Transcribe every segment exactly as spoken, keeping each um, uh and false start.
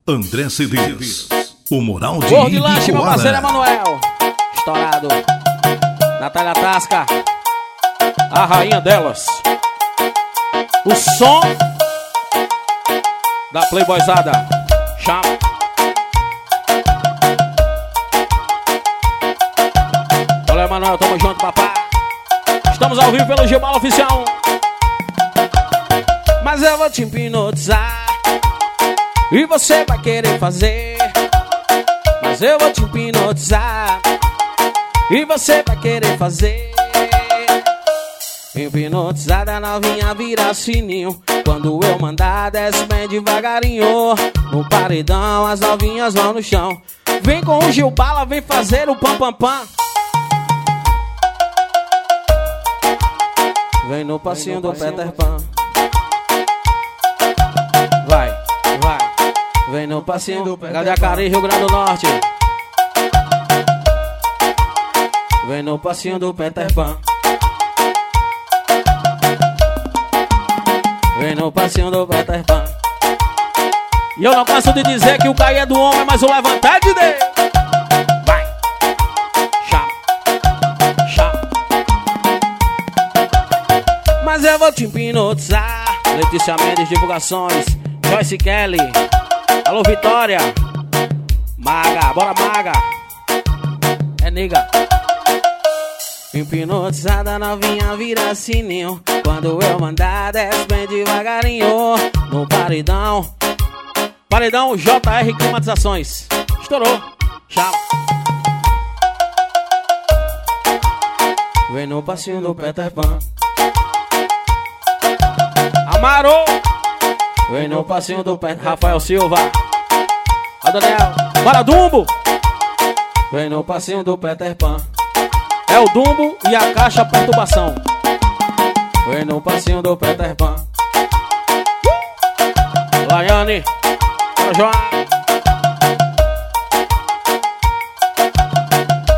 André Cedês, o moral de Gordo de lanche, meu parceiro Ibicoara. Emanuel. Estourado. Natália Tasca, a rainha delas. O som da Playboyzada. Chama. Olha, Emanuel, tamo junto, papai. Estamos ao vivo pelo G-Bala Oficial. Mas eu vou te hipnotizar e você vai querer fazer. Mas eu vou te hipnotizar e você vai querer fazer. Hipnotizada novinha vira sininho. Quando eu mandar desce bem devagarinho. No paredão as novinhas vão no chão. Vem com o Gil-Bala, vem fazer o pam pam pam. Vem no passinho do Peter Pan. Vai, vai. Vem no passinho do Peter Pan. Gadacari, Rio Grande do Norte. Vem no passinho do Peter Pan. Vem no passinho do Peter Pan. E eu não canso de dizer que o cair é do homem, mas o levantar é de Deus. Vai. Chama. Chama. Mas eu vou te hipnotizar. Letícia Mendes, divulgações. Joyce Kelly. Alô, Vitória. Maga, bora Maga. É nega. Hipnotizada novinha vira sininho. Quando eu mandar desce bem devagarinho. No paredão. Paredão J R Climatizações. Estourou. Chama. Vem no passinho do Peter Pan. Amaro. Vem no passinho do Peter. Rafael Silva. Adoniel. Bora Dumbo. Vem no passinho do Peter Pan. É o Dumbo e a caixa perturbação. Vem no passinho do Peter Pan. Laiane. Bora João.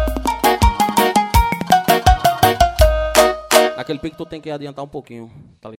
Naquele pique tu tem que adiantar um pouquinho, tá ligado?